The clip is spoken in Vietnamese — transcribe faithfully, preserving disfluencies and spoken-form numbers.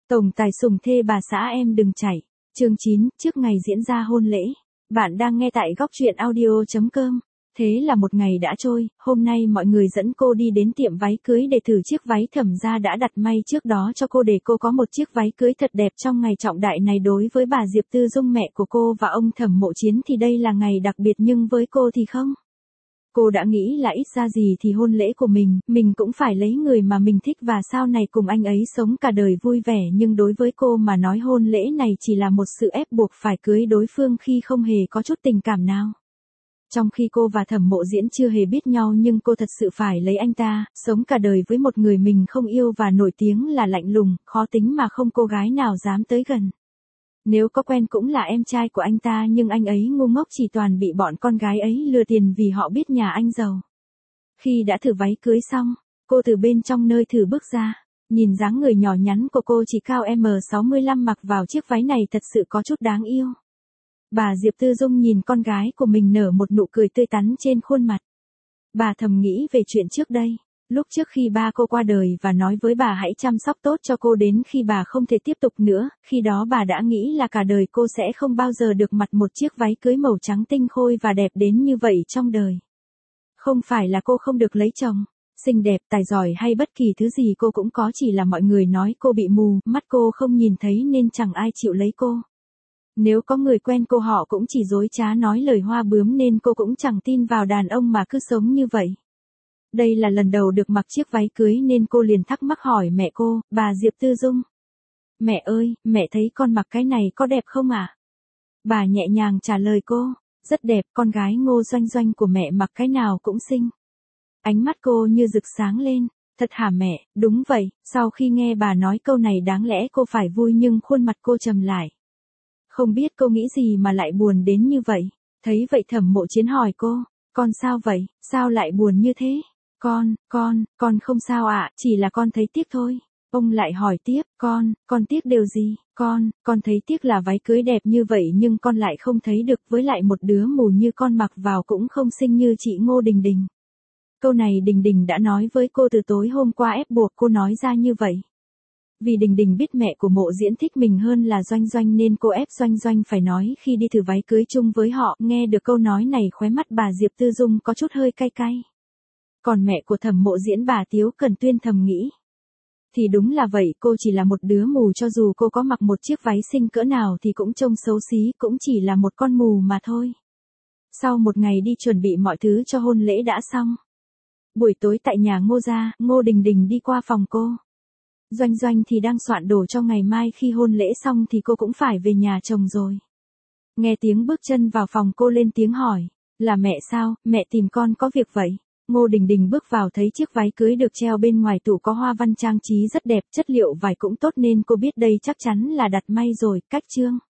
Tổng tài sủng thê bà xã em đừng chạy. Chương chín, trước ngày diễn ra hôn lễ. Bạn đang nghe tại góc truyện audio chấm com. Thế là một ngày đã trôi, hôm nay mọi người dẫn cô đi đến tiệm váy cưới để thử chiếc váy Thẩm gia đã đặt may trước đó cho cô để cô có một chiếc váy cưới thật đẹp trong ngày trọng đại này. Đối với bà Diệp Tư Dung mẹ của cô và ông Thẩm Mộ Chiến thì đây là ngày đặc biệt, nhưng với cô thì không. Cô đã nghĩ là ít ra gì thì hôn lễ của mình, mình cũng phải lấy người mà mình thích và sau này cùng anh ấy sống cả đời vui vẻ, nhưng đối với cô mà nói hôn lễ này chỉ là một sự ép buộc phải cưới đối phương khi không hề có chút tình cảm nào. Trong khi cô và Thẩm Mộ Diễn chưa hề biết nhau nhưng cô thật sự phải lấy anh ta, sống cả đời với một người mình không yêu và nổi tiếng là lạnh lùng, khó tính mà không cô gái nào dám tới gần. Nếu có quen cũng là em trai của anh ta, nhưng anh ấy ngu ngốc chỉ toàn bị bọn con gái ấy lừa tiền vì họ biết nhà anh giàu. Khi đã thử váy cưới xong, cô từ bên trong nơi thử bước ra, nhìn dáng người nhỏ nhắn của cô chỉ cao em sáu mươi lăm mặc vào chiếc váy này thật sự có chút đáng yêu. Bà Diệp Tư Dung nhìn con gái của mình nở một nụ cười tươi tắn trên khuôn mặt. Bà thầm nghĩ về chuyện trước đây. Lúc trước khi ba cô qua đời và nói với bà hãy chăm sóc tốt cho cô đến khi bà không thể tiếp tục nữa, khi đó bà đã nghĩ là cả đời cô sẽ không bao giờ được mặc một chiếc váy cưới màu trắng tinh khôi và đẹp đến như vậy trong đời. Không phải là cô không được lấy chồng, xinh đẹp, tài giỏi hay bất kỳ thứ gì cô cũng có, chỉ là mọi người nói cô bị mù, mắt cô không nhìn thấy nên chẳng ai chịu lấy cô. Nếu có người quen cô họ cũng chỉ dối trá nói lời hoa bướm nên cô cũng chẳng tin vào đàn ông mà cứ sống như vậy. Đây là lần đầu được mặc chiếc váy cưới nên cô liền thắc mắc hỏi mẹ cô, bà Diệp Tư Dung. Mẹ ơi, mẹ thấy con mặc cái này có đẹp không ạ? À? Bà nhẹ nhàng trả lời cô, rất đẹp, con gái Ngô Doanh Doanh của mẹ mặc cái nào cũng xinh. Ánh mắt cô như rực sáng lên, thật hả mẹ? Đúng vậy. Sau khi nghe bà nói câu này đáng lẽ cô phải vui nhưng khuôn mặt cô trầm lại. Không biết cô nghĩ gì mà lại buồn đến như vậy. Thấy vậy Thẩm Mộ Chiến hỏi cô, con sao vậy, sao lại buồn như thế? Con, con, con không sao ạ, à, chỉ là con thấy tiếc thôi. Ông lại hỏi tiếp, con, con tiếc điều gì? Con, con thấy tiếc là váy cưới đẹp như vậy nhưng con lại không thấy được, với lại một đứa mù như con mặc vào cũng không xinh như chị Ngô Đình Đình. Câu này Đình Đình đã nói với cô từ tối hôm qua, ép buộc cô nói ra như vậy. Vì Đình Đình biết mẹ của Mộ Diễn thích mình hơn là Doanh Doanh nên cô ép Doanh Doanh phải nói khi đi thử váy cưới chung với họ. Nghe được câu nói này khóe mắt bà Diệp Tư Dung có chút hơi cay cay. Còn mẹ của Thẩm Mộ Diễn bà Tiếu Cần Tuyên thầm nghĩ. Thì đúng là vậy, cô chỉ là một đứa mù, cho dù cô có mặc một chiếc váy xinh cỡ nào thì cũng trông xấu xí, cũng chỉ là một con mù mà thôi. Sau một ngày đi chuẩn bị mọi thứ cho hôn lễ đã xong. Buổi tối tại nhà Ngô gia, Ngô Đình Đình đi qua phòng cô. Doanh Doanh thì đang soạn đồ cho ngày mai, khi hôn lễ xong thì cô cũng phải về nhà chồng rồi. Nghe tiếng bước chân vào phòng cô lên tiếng hỏi, là mẹ sao, mẹ tìm con có việc vậy? Ngô Đình Đình bước vào thấy chiếc váy cưới được treo bên ngoài tủ có hoa văn trang trí rất đẹp, chất liệu vải cũng tốt nên cô biết đây chắc chắn là đặt may rồi. Cách chương